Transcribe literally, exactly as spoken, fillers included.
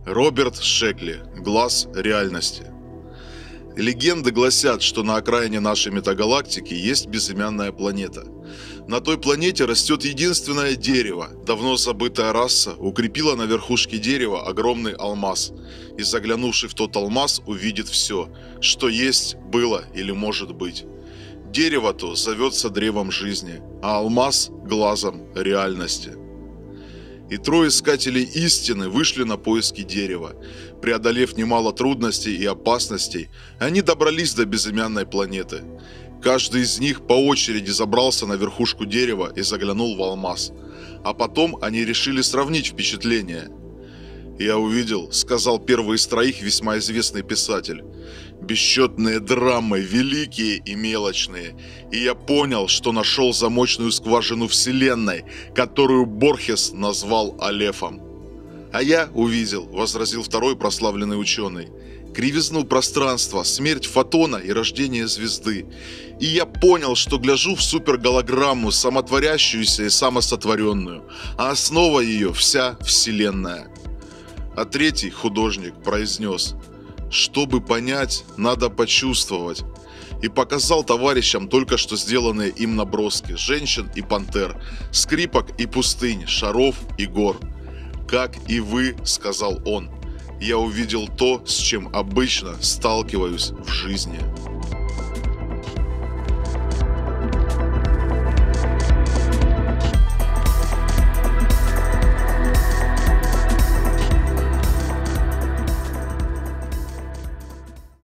Роберт Шекли. Глаз реальности. Легенды гласят, что на окраине нашей метагалактики есть безымянная планета. На той планете растет единственное дерево. Давно забытая раса укрепила на верхушке дерева огромный алмаз. И заглянувший в тот алмаз увидит все, что есть, было или может быть. Дерево то зовется древом жизни, а алмаз – глазом реальности. И трое искателей истины вышли на поиски дерева. Преодолев немало трудностей и опасностей, они добрались до безымянной планеты. Каждый из них по очереди забрался на верхушку дерева и заглянул в алмаз. А потом они решили сравнить впечатления. «Я увидел», — сказал первый из троих весьма известный писатель, «бесчетные драмы, великие и мелочные, и я понял, что нашел замочную скважину вселенной, которую Борхес назвал Алефом». «А я увидел», — возразил второй прославленный ученый, «кривизну пространства, смерть фотона и рождение звезды. И я понял, что гляжу в суперголограмму, самотворящуюся и самосотворенную, а основа ее вся вселенная». А третий художник произнес: «Чтобы понять, надо почувствовать», и показал товарищам только что сделанные им наброски женщин и пантер, скрипок и пустынь, шаров и гор. «Как и вы, — сказал он, — я увидел то, с чем обычно сталкиваюсь в жизни».